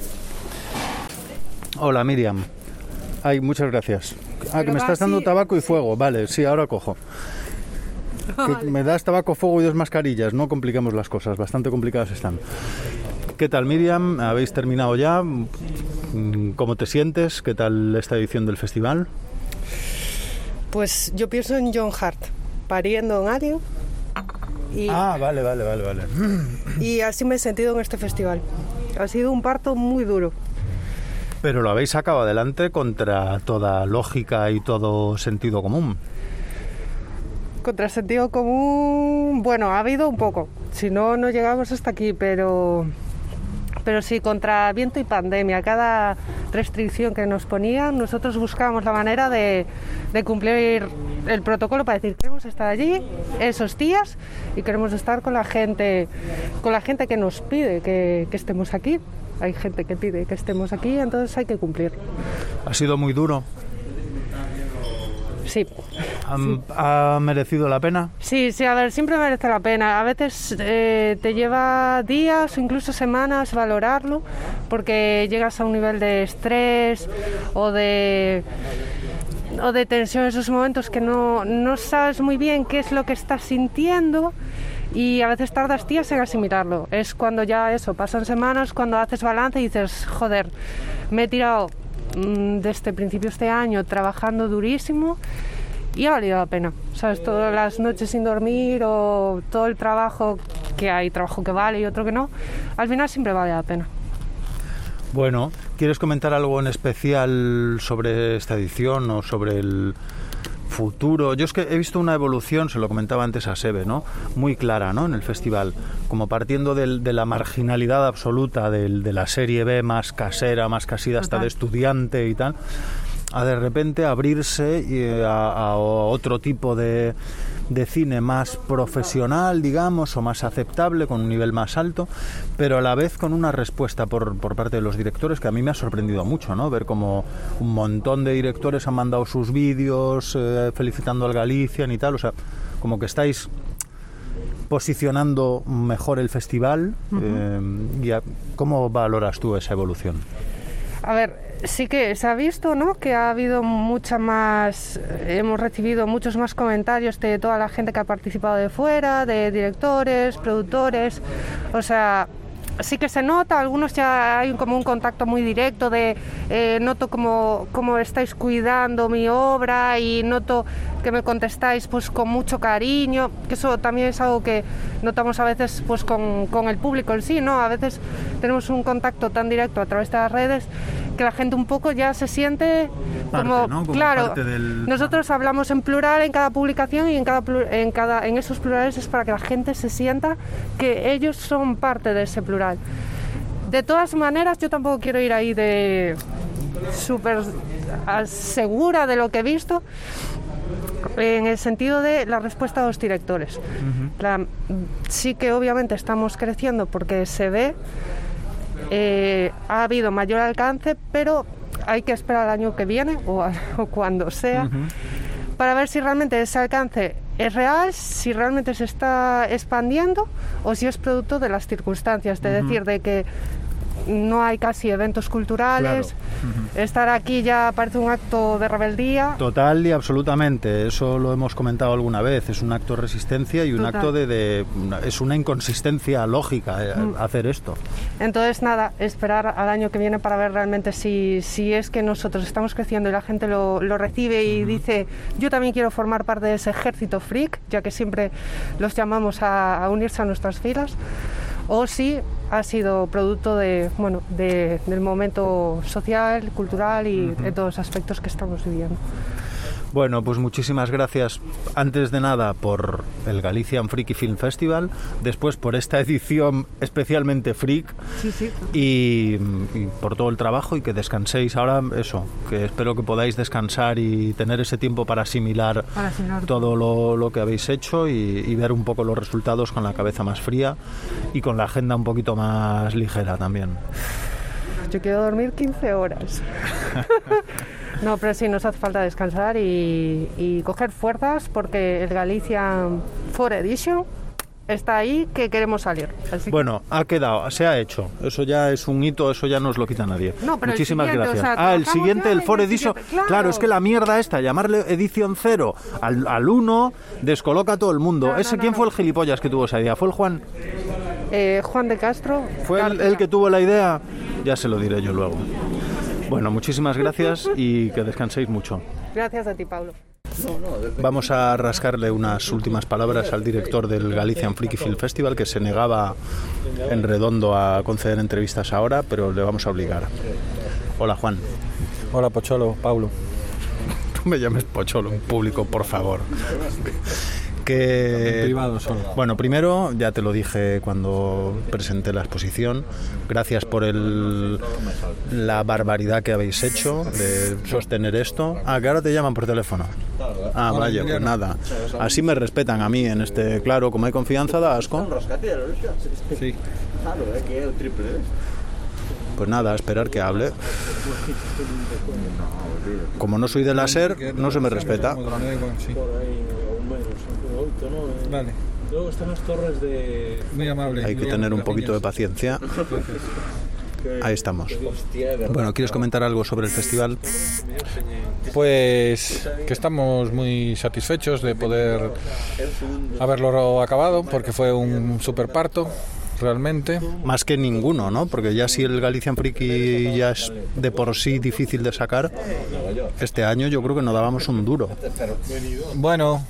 Hola, Miriam. Ay, muchas gracias. Ah, que me estás dando tabaco y fuego. Vale, sí, ahora cojo. Que me das tabaco, fuego y dos mascarillas, no complicamos las cosas, bastante complicadas están. ¿Qué tal, Miriam? ¿Habéis terminado ya? ¿Cómo te sientes? ¿Qué tal esta edición del festival? Pues yo pienso en John Hart, pariendo en Alien. Y, ah, vale, vale, vale, vale. Y así me he sentido en este festival. Ha sido un parto muy duro. Pero lo habéis sacado adelante contra toda lógica y todo sentido común. Contra el sentido común, bueno, ha habido un poco, si no, no llegamos hasta aquí, pero, pero sí, contra viento y pandemia, cada restricción que nos ponían, nosotros buscábamos la manera de, de cumplir el protocolo para decir, queremos estar allí esos días y queremos estar con la gente, con la gente que nos pide que, que estemos aquí. Hay gente que pide que estemos aquí, entonces hay que cumplir. ¿Ha sido muy duro? Sí. ¿Ha, sí. ¿Ha merecido la pena? Sí, sí, a ver, siempre merece la pena. A veces eh, te lleva días o incluso semanas valorarlo porque llegas a un nivel de estrés o de, o de tensión en esos momentos que no, no sabes muy bien qué es lo que estás sintiendo y a veces tardas días en asimilarlo. Es cuando ya eso, pasan semanas, cuando haces balance y dices, joder, me he tirado desde principio de este año trabajando durísimo y ha valido la pena, ¿sabes? Todas las noches sin dormir o todo el trabajo, que hay trabajo que vale y otro que no, al final siempre vale la pena. Bueno, ¿quieres comentar algo en especial sobre esta edición o sobre el futuro. Yo es que he visto una evolución, se lo comentaba antes a Sebe, ¿no? Muy clara, ¿no? En el festival, como partiendo del, de la marginalidad absoluta del, de la serie B más casera, más casida, hasta de estudiante y tal, a de repente abrirse y a, a otro tipo de, de cine más profesional, digamos, o más aceptable, con un nivel más alto, pero a la vez con una respuesta por, por parte de los directores que a mí me ha sorprendido mucho, ¿no? Ver como un montón de directores han mandado sus vídeos eh, felicitando al Galician y tal, o sea, como que estáis posicionando mejor el festival. Uh-huh. eh, y a, ¿cómo valoras tú esa evolución? A ver, sí que se ha visto, ¿no?, que ha habido mucha más, hemos recibido muchos más comentarios de toda la gente que ha participado de fuera, de directores, productores, o sea, sí que se nota, algunos ya hay como un contacto muy directo de eh, noto como, como estáis cuidando mi obra y noto que me contestáis pues con mucho cariño, que eso también es algo que notamos a veces pues con, con el público en sí, ¿no? A veces tenemos un contacto tan directo a través de las redes que la gente un poco ya se siente parte, como, ¿no? Como claro, parte del... nosotros hablamos en plural en cada publicación y en cada, en cada en esos plurales es para que la gente se sienta que ellos son parte de ese plural. De todas maneras, yo tampoco quiero ir ahí de súper segura de lo que he visto, en el sentido de la respuesta de los directores. Uh-huh. La, sí que obviamente estamos creciendo porque se ve, eh, ha habido mayor alcance, pero hay que esperar al año que viene o, a, o cuando sea, uh-huh, para ver si realmente ese alcance es real, si realmente se está expandiendo o si es producto de las circunstancias, de uh-huh, decir de que no hay casi eventos culturales, claro. Uh-huh. Estar aquí ya parece un acto de rebeldía. Total y absolutamente, eso lo hemos comentado alguna vez, es un acto de resistencia y un Total. acto de, de... es una inconsistencia lógica eh, mm. hacer esto. Entonces nada, esperar al año que viene para ver realmente si, si es que nosotros estamos creciendo y la gente lo, lo recibe y uh-huh, dice, yo también quiero formar parte de ese ejército freak, ya que siempre los llamamos a, a unirse a nuestras filas, o si ha sido producto de, bueno, de, del momento social, cultural y uh-huh, de todos los aspectos que estamos viviendo. Bueno, pues muchísimas gracias, antes de nada, por el Galician Freaky Film Festival, después por esta edición especialmente freak, sí, sí. Y, y por todo el trabajo, y que descanséis ahora, eso, que espero que podáis descansar y tener ese tiempo para asimilar, para asimilar todo lo, lo que habéis hecho y, y ver un poco los resultados con la cabeza más fría y con la agenda un poquito más ligera también. Yo quiero dormir quince horas. No, pero sí, nos hace falta descansar y, y coger fuerzas porque el Galician Four Edition está ahí, que queremos salir. Así bueno, que... ha quedado, se ha hecho. Eso ya es un hito, eso ya no os lo quita nadie. No, pero muchísimas el gracias. O sea, ah, el siguiente, el Four Edition. Claro. claro, es que la mierda esta, llamarle edición cero al, al uno, descoloca a todo el mundo. No, ¿Ese no, quién no, fue no. el gilipollas que tuvo esa idea? ¿Fue el Juan? Eh, Juan de Castro. ¿Fue el, el que tuvo la idea? Ya se lo diré yo luego. Bueno, muchísimas gracias y que descanséis mucho. Gracias a ti, Pablo. Vamos a rascarle unas últimas palabras al director del Galician Freaky Film Festival, que se negaba en redondo a conceder entrevistas ahora, pero le vamos a obligar. Hola, Juan. Hola, Pocholo, Pablo. No me llames Pocholo en público, por favor. Que, en privado solo. Bueno, primero, ya te lo dije cuando presenté la exposición, gracias por el, la barbaridad que habéis hecho de sostener esto. Ah, que ahora te llaman por teléfono. Ah, vaya, pues nada. Así me respetan a mí en este, claro, como hay confianza, da asco. Sí. Pues nada, a esperar que hable. Como no soy de la SER, no se me respeta. Vale. Luego están las torres de... Muy amable. Hay que tener un poquito de paciencia. Ahí estamos. Bueno, ¿quieres comentar algo sobre el festival? Pues que estamos muy satisfechos de poder haberlo acabado, porque fue un super parto, realmente. Más que ninguno, ¿no? Porque ya si el Galician Freaky ya es de por sí difícil de sacar, este año yo creo que no dábamos un duro. Bueno...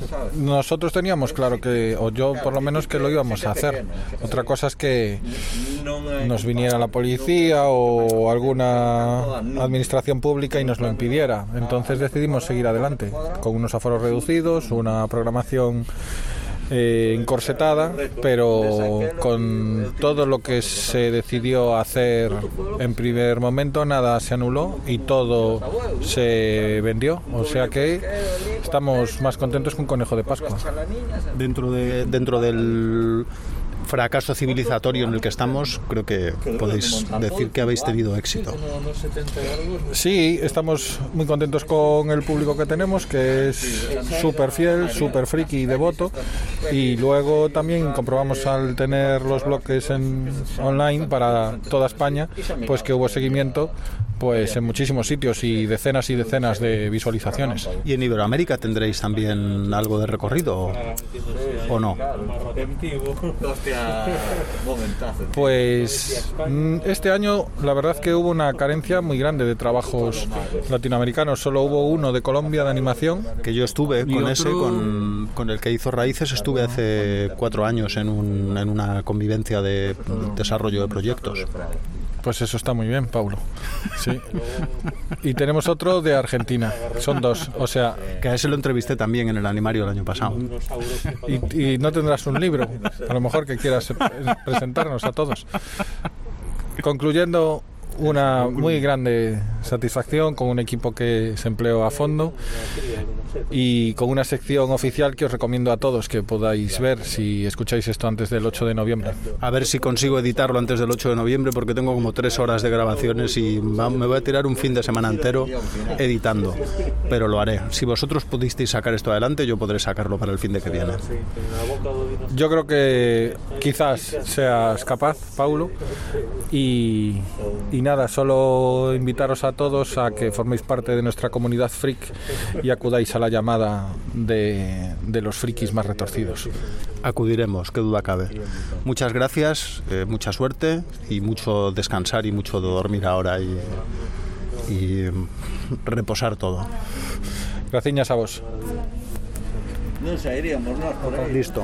Nosotros teníamos claro que, o yo por lo menos, que lo íbamos a hacer. Otra cosa es que nos viniera la policía o alguna administración pública y nos lo impidiera. Entonces decidimos seguir adelante con unos aforos reducidos, una programación Eh, encorsetada, pero con todo lo que se decidió hacer en primer momento, nada se anuló y todo se vendió, o sea que estamos más contentos que un conejo de Pascua. Dentro de dentro del fracaso civilizatorio en el que estamos, creo que podéis decir que habéis tenido éxito. Sí, estamos muy contentos con el público que tenemos, que es súper fiel, súper friki y devoto, y luego también comprobamos al tener los bloques en online para toda España, pues que hubo seguimiento pues en muchísimos sitios y decenas y decenas de visualizaciones. ¿Y en Iberoamérica tendréis también algo de recorrido o, o no? Pues este año la verdad que hubo una carencia muy grande de trabajos latinoamericanos. Solo hubo uno de Colombia de animación. Que yo estuve con otro... ese, con, con el que hizo Raíces, estuve hace cuatro años en, un, en una convivencia de desarrollo de proyectos. Pues eso está muy bien, Paulo. Sí. Y tenemos otro de Argentina. Son dos. O sea, que a ese lo entrevisté también en el Animario el año pasado. Y, y no tendrás un libro, a lo mejor que quieras presentarnos a todos. Concluyendo, una muy grande satisfacción con un equipo que se empleó a fondo y con una sección oficial que os recomiendo a todos que podáis ver si escucháis esto antes del ocho de noviembre. A ver si consigo editarlo antes del ocho de noviembre, porque tengo como tres horas de grabaciones y me voy a tirar un fin de semana entero editando, pero lo haré. Si vosotros pudisteis sacar esto adelante, yo podré sacarlo para el fin de que viene. Yo creo que quizás seas capaz, Paulo, y, y nada, solo invitaros a todos a que forméis parte de nuestra comunidad freak y acudáis a la llamada de, de los frikis más retorcidos. Acudiremos, qué duda cabe. Muchas gracias, eh, mucha suerte y mucho descansar y mucho dormir ahora y, y reposar todo. Gracias a vos. No sé, iríamos, ¿no? Por ahí. Listo.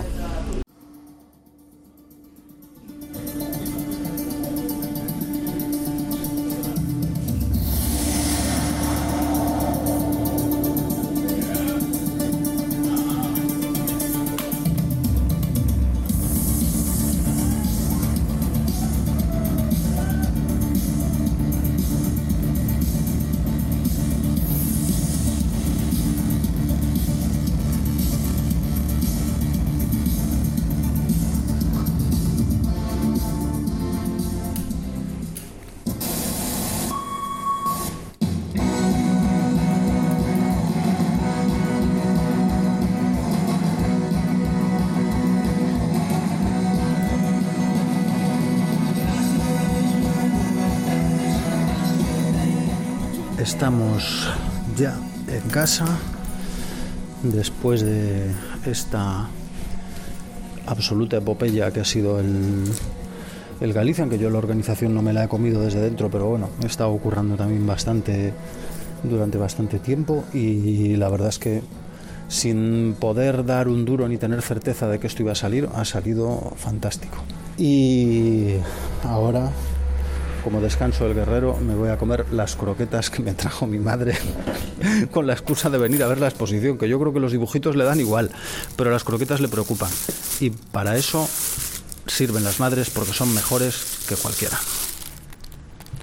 Estamos ya en casa después de esta absoluta epopeya que ha sido el, el Galician, que yo la organización no me la he comido desde dentro, pero bueno, he estado ocurriendo también bastante durante bastante tiempo y la verdad es que sin poder dar un duro ni tener certeza de que esto iba a salir, ha salido fantástico. Y ahora, como descanso del guerrero, me voy a comer las croquetas que me trajo mi madre con la excusa de venir a ver la exposición, que yo creo que los dibujitos le dan igual, pero las croquetas le preocupan. Y para eso sirven las madres, porque son mejores que cualquiera.